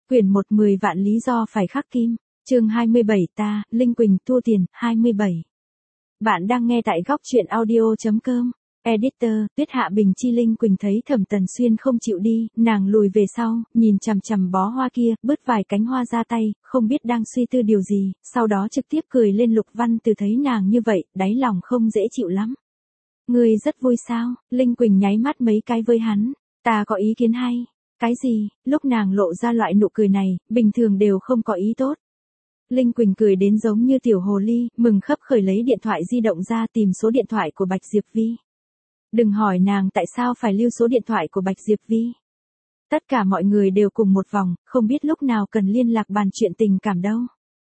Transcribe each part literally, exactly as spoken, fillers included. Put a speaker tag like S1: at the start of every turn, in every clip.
S1: Quyển một mười vạn lý do phải khắc kim, chương hai mươi bảy ta, Linh Quỳnh thua tiền, hai mươi bảy. Bạn đang nghe tại góc truyện audio.com. Editor, Tuyết Hạ Bình Chi. Linh Quỳnh thấy Thẩm Tần Xuyên không chịu đi, nàng lùi về sau, nhìn chằm chằm bó hoa kia, bứt vài cánh hoa ra tay, không biết đang suy tư điều gì, sau đó trực tiếp cười lên. Lục Văn Từ thấy nàng như vậy, đáy lòng không dễ chịu lắm. Ngươi rất vui sao? Linh Quỳnh nháy mắt mấy cái với hắn. Ta có ý kiến hay. Cái gì? Lúc nàng lộ ra loại nụ cười này, bình thường đều không có ý tốt. Linh Quỳnh cười đến giống như tiểu hồ ly, mừng khấp khởi lấy điện thoại di động ra tìm số điện thoại của Bạch Diệp Vi. Đừng hỏi nàng tại sao phải lưu số điện thoại của Bạch Diệp Vi. Tất cả mọi người đều cùng một vòng, không biết lúc nào cần liên lạc bàn chuyện tình cảm đâu.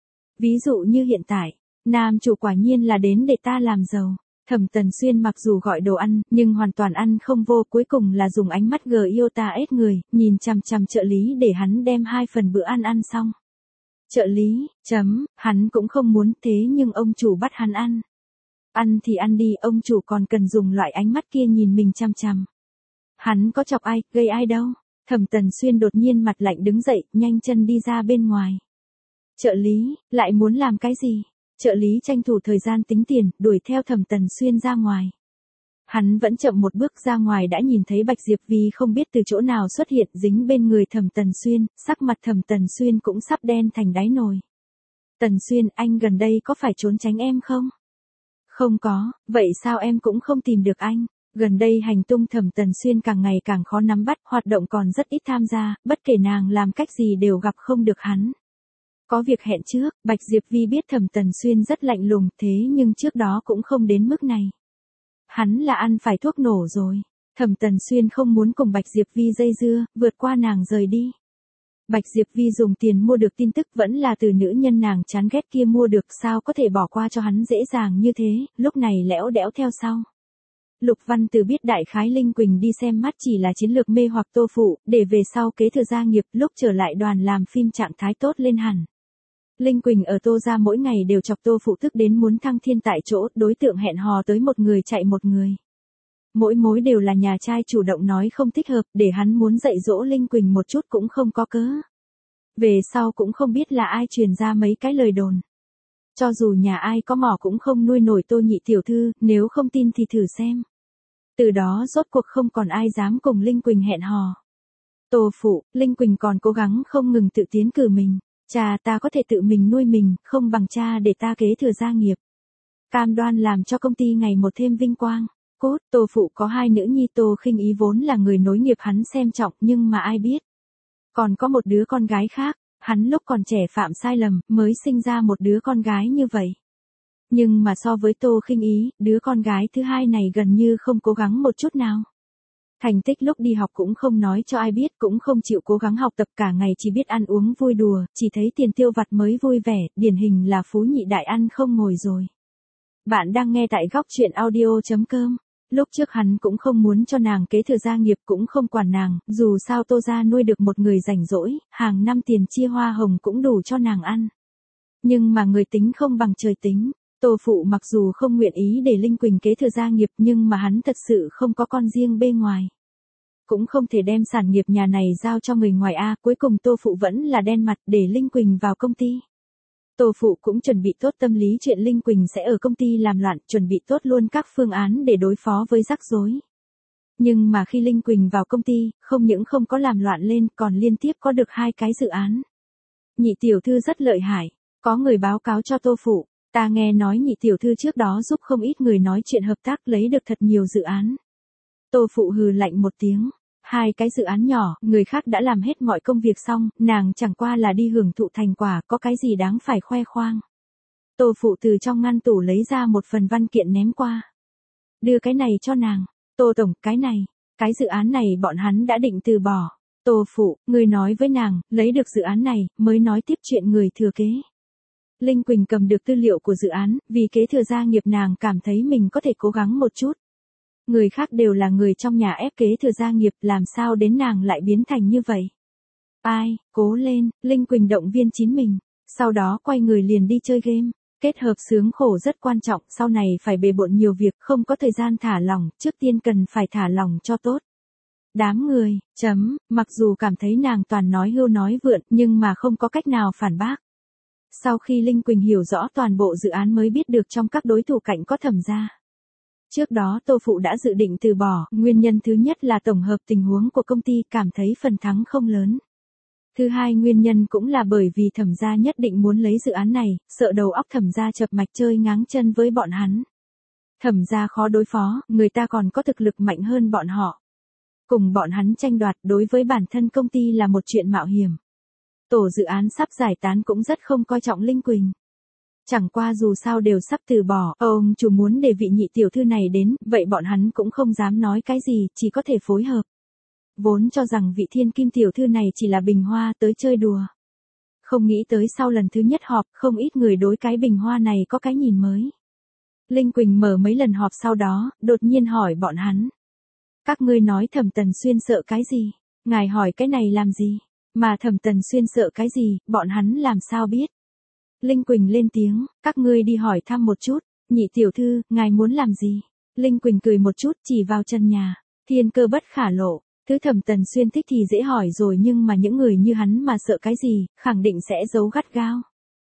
S1: Ví dụ như hiện tại, nam chủ quả nhiên là đến để ta làm giàu. Thẩm Tần Xuyên mặc dù gọi đồ ăn, nhưng hoàn toàn ăn không vô, cuối cùng là dùng ánh mắt gờ yêu ta ết người, nhìn chằm chằm trợ lý để hắn đem hai phần bữa ăn ăn xong. Trợ lý, chấm, hắn cũng không muốn thế nhưng ông chủ bắt hắn ăn. Ăn thì ăn đi, ông chủ còn cần dùng loại ánh mắt kia nhìn mình chằm chằm. Hắn có chọc ai, gây ai đâu. Thẩm Tần Xuyên đột nhiên mặt lạnh đứng dậy, nhanh chân đi ra bên ngoài. Trợ lý, lại muốn làm cái gì? Trợ lý tranh thủ thời gian tính tiền, đuổi theo Thẩm Tần Xuyên ra ngoài. Hắn vẫn chậm một bước ra ngoài đã nhìn thấy Bạch Diệp Vi không biết từ chỗ nào xuất hiện dính bên người Thẩm Tần Xuyên, sắc mặt Thẩm Tần Xuyên cũng sắp đen thành đáy nồi. Tần Xuyên, anh gần đây có phải trốn tránh em không? Không có, vậy sao em cũng không tìm được anh? Gần đây hành tung Thẩm Tần Xuyên càng ngày càng khó nắm bắt, hoạt động còn rất ít tham gia, bất kể nàng làm cách gì đều gặp không được hắn. Có việc hẹn trước, Bạch Diệp Vi biết Thẩm Tần Xuyên rất lạnh lùng, thế nhưng trước đó cũng không đến mức này. Hắn là ăn phải thuốc nổ rồi. Thẩm Tần Xuyên không muốn cùng Bạch Diệp Vi dây dưa, vượt qua nàng rời đi. Bạch Diệp Vi dùng tiền mua được tin tức vẫn là từ nữ nhân nàng chán ghét kia mua được, sao có thể bỏ qua cho hắn dễ dàng như thế, lúc này lẽo đẽo theo sau. Lục Văn Từ biết đại khái Linh Quỳnh đi xem mắt chỉ là chiến lược mê hoặc Tô Phụ, để về sau kế thừa gia nghiệp, lúc trở lại đoàn làm phim trạng thái tốt lên hẳn. Linh Quỳnh ở Tô gia mỗi ngày đều chọc Tô Phụ tức đến muốn thăng thiên tại chỗ, đối tượng hẹn hò tới một người chạy một người. Mỗi mối đều là nhà trai chủ động nói không thích hợp, để hắn muốn dạy dỗ Linh Quỳnh một chút cũng không có cớ. Về sau cũng không biết là ai truyền ra mấy cái lời đồn. Cho dù nhà ai có mỏ cũng không nuôi nổi Tô nhị tiểu thư, nếu không tin thì thử xem. Từ đó rốt cuộc không còn ai dám cùng Linh Quỳnh hẹn hò. Tô Phụ, Linh Quỳnh còn cố gắng không ngừng tự tiến cử mình. Cha, ta có thể tự mình nuôi mình, không bằng cha để ta kế thừa gia nghiệp. Cam đoan làm cho công ty ngày một thêm vinh quang. Cốt, Tô Phụ có hai nữ nhi, Tô Khinh Ý vốn là người nối nghiệp hắn xem trọng, nhưng mà ai biết. Còn có một đứa con gái khác, hắn lúc còn trẻ phạm sai lầm, mới sinh ra một đứa con gái như vậy. Nhưng mà so với Tô Khinh Ý, đứa con gái thứ hai này gần như không cố gắng một chút nào. Thành tích lúc đi học cũng không nói cho ai biết, cũng không chịu cố gắng học tập, cả ngày chỉ biết ăn uống vui đùa, chỉ thấy tiền tiêu vặt mới vui vẻ, điển hình là phú nhị đại ăn không ngồi rồi. Bạn đang nghe tại góc truyện audio.com. Lúc trước hắn cũng không muốn cho nàng kế thừa gia nghiệp, cũng không quản nàng, dù sao Tô gia nuôi được một người rảnh rỗi, hàng năm tiền chia hoa hồng cũng đủ cho nàng ăn. Nhưng mà người tính không bằng trời tính. Tô Phụ mặc dù không nguyện ý để Linh Quỳnh kế thừa gia nghiệp, nhưng mà hắn thật sự không có con riêng bên ngoài. Cũng không thể đem sản nghiệp nhà này giao cho người ngoài a, cuối cùng Tô Phụ vẫn là đen mặt để Linh Quỳnh vào công ty. Tô Phụ cũng chuẩn bị tốt tâm lý chuyện Linh Quỳnh sẽ ở công ty làm loạn, chuẩn bị tốt luôn các phương án để đối phó với rắc rối. Nhưng mà khi Linh Quỳnh vào công ty, không những không có làm loạn lên, còn liên tiếp có được hai cái dự án. Nhị tiểu thư rất lợi hại, có người báo cáo cho Tô Phụ. Ta nghe nói nhị tiểu thư trước đó giúp không ít người nói chuyện hợp tác, lấy được thật nhiều dự án. Tô Phụ hừ lạnh một tiếng. Hai cái dự án nhỏ, người khác đã làm hết mọi công việc xong, nàng chẳng qua là đi hưởng thụ thành quả, có cái gì đáng phải khoe khoang. Tô Phụ từ trong ngăn tủ lấy ra một phần văn kiện ném qua. Đưa cái này cho nàng. Tô Tổng, cái này, cái dự án này bọn hắn đã định từ bỏ. Tô Phụ, người nói với nàng, lấy được dự án này, mới nói tiếp chuyện người thừa kế. Linh Quỳnh cầm được tư liệu của dự án, vì kế thừa gia nghiệp nàng cảm thấy mình có thể cố gắng một chút. Người khác đều là người trong nhà ép kế thừa gia nghiệp, làm sao đến nàng lại biến thành như vậy. Ai, cố lên, Linh Quỳnh động viên chính mình, sau đó quay người liền đi chơi game. Kết hợp sướng khổ rất quan trọng, sau này phải bề bộn nhiều việc, không có thời gian thả lỏng, trước tiên cần phải thả lỏng cho tốt. Đám người, chấm, mặc dù cảm thấy nàng toàn nói hưu nói vượn nhưng mà không có cách nào phản bác. Sau khi Linh Quỳnh hiểu rõ toàn bộ dự án mới biết được trong các đối thủ cạnh có Thẩm gia. Trước đó Tô Phụ đã dự định từ bỏ, nguyên nhân thứ nhất là tổng hợp tình huống của công ty cảm thấy phần thắng không lớn. Thứ hai nguyên nhân cũng là bởi vì Thẩm gia nhất định muốn lấy dự án này, sợ đầu óc Thẩm gia chập mạch chơi ngáng chân với bọn hắn. Thẩm gia khó đối phó, người ta còn có thực lực mạnh hơn bọn họ. Cùng bọn hắn tranh đoạt đối với bản thân công ty là một chuyện mạo hiểm. Tổ dự án sắp giải tán cũng rất không coi trọng Linh Quỳnh. Chẳng qua dù sao đều sắp từ bỏ, ông chủ muốn để vị nhị tiểu thư này đến, vậy bọn hắn cũng không dám nói cái gì, chỉ có thể phối hợp. Vốn cho rằng vị thiên kim tiểu thư này chỉ là bình hoa tới chơi đùa. Không nghĩ tới sau lần thứ nhất họp, không ít người đối cái bình hoa này có cái nhìn mới. Linh Quỳnh mở mấy lần họp sau đó, đột nhiên hỏi bọn hắn. Các ngươi nói Thẩm Tần Xuyên sợ cái gì? Ngài hỏi cái này làm gì? Mà Thẩm Tần Xuyên sợ cái gì, bọn hắn làm sao biết? Linh Quỳnh lên tiếng, các ngươi đi hỏi thăm một chút, nhị tiểu thư, ngài muốn làm gì? Linh Quỳnh cười một chút chỉ vào chân nhà, thiên cơ bất khả lộ, thứ Thẩm Tần Xuyên thích thì dễ hỏi rồi nhưng mà những người như hắn mà sợ cái gì, khẳng định sẽ giấu gắt gao.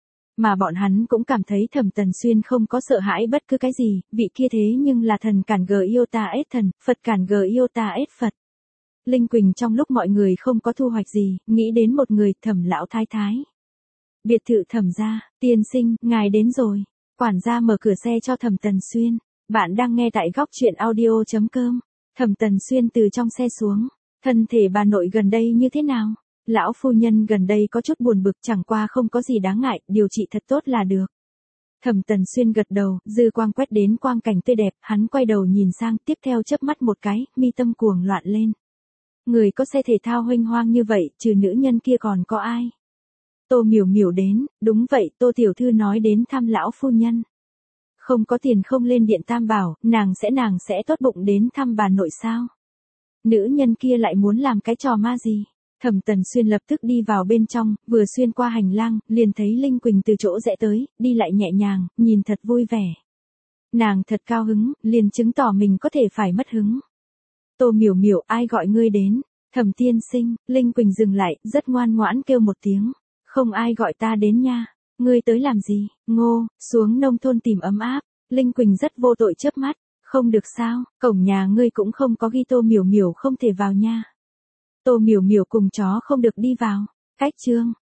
S1: Mà bọn hắn cũng cảm thấy Thẩm Tần Xuyên không có sợ hãi bất cứ cái gì, vị kia thế nhưng là thần cản gờ yêu ta ết thần, Phật cản gờ yêu ta ết Phật. Linh Quỳnh trong lúc mọi người không có thu hoạch gì, nghĩ đến một người, Thẩm lão thái thái. Biệt thự Thẩm gia, tiên sinh, ngài đến rồi. Quản gia mở cửa xe cho Thẩm Tần Xuyên. Bạn đang nghe tại góc truyện audio chấm com. Thẩm Tần Xuyên từ trong xe xuống. Thân thể bà nội gần đây như thế nào? Lão phu nhân gần đây có chút buồn bực, chẳng qua không có gì đáng ngại, điều trị thật tốt là được. Thẩm Tần Xuyên gật đầu, dư quang quét đến quang cảnh tươi đẹp, hắn quay đầu nhìn sang, tiếp theo chớp mắt một cái, mi tâm cuồng loạn lên. Người có xe thể thao huênh hoang như vậy, trừ nữ nhân kia còn có ai? Tô Miểu Miểu đến, đúng vậy, Tô tiểu thư nói đến thăm lão phu nhân. Không có tiền không lên điện Tam Bảo, nàng sẽ nàng sẽ tốt bụng đến thăm bà nội sao? Nữ nhân kia lại muốn làm cái trò ma gì? Thẩm Tần Xuyên lập tức đi vào bên trong, vừa xuyên qua hành lang, liền thấy Linh Quỳnh từ chỗ rẽ tới, đi lại nhẹ nhàng, nhìn thật vui vẻ. Nàng thật cao hứng, liền chứng tỏ mình có thể phải mất hứng. Tô Miểu Miểu, ai gọi ngươi đến? Thẩm tiên sinh, Linh Quỳnh dừng lại, rất ngoan ngoãn kêu một tiếng. Không ai gọi ta đến nha. Ngươi tới làm gì? Ngô, xuống nông thôn tìm ấm áp. Linh Quỳnh rất vô tội chớp mắt. Không được sao, cổng nhà ngươi cũng không có ghi Tô Miểu Miểu không thể vào nha. Tô Miểu Miểu cùng chó không được đi vào. Cách chương,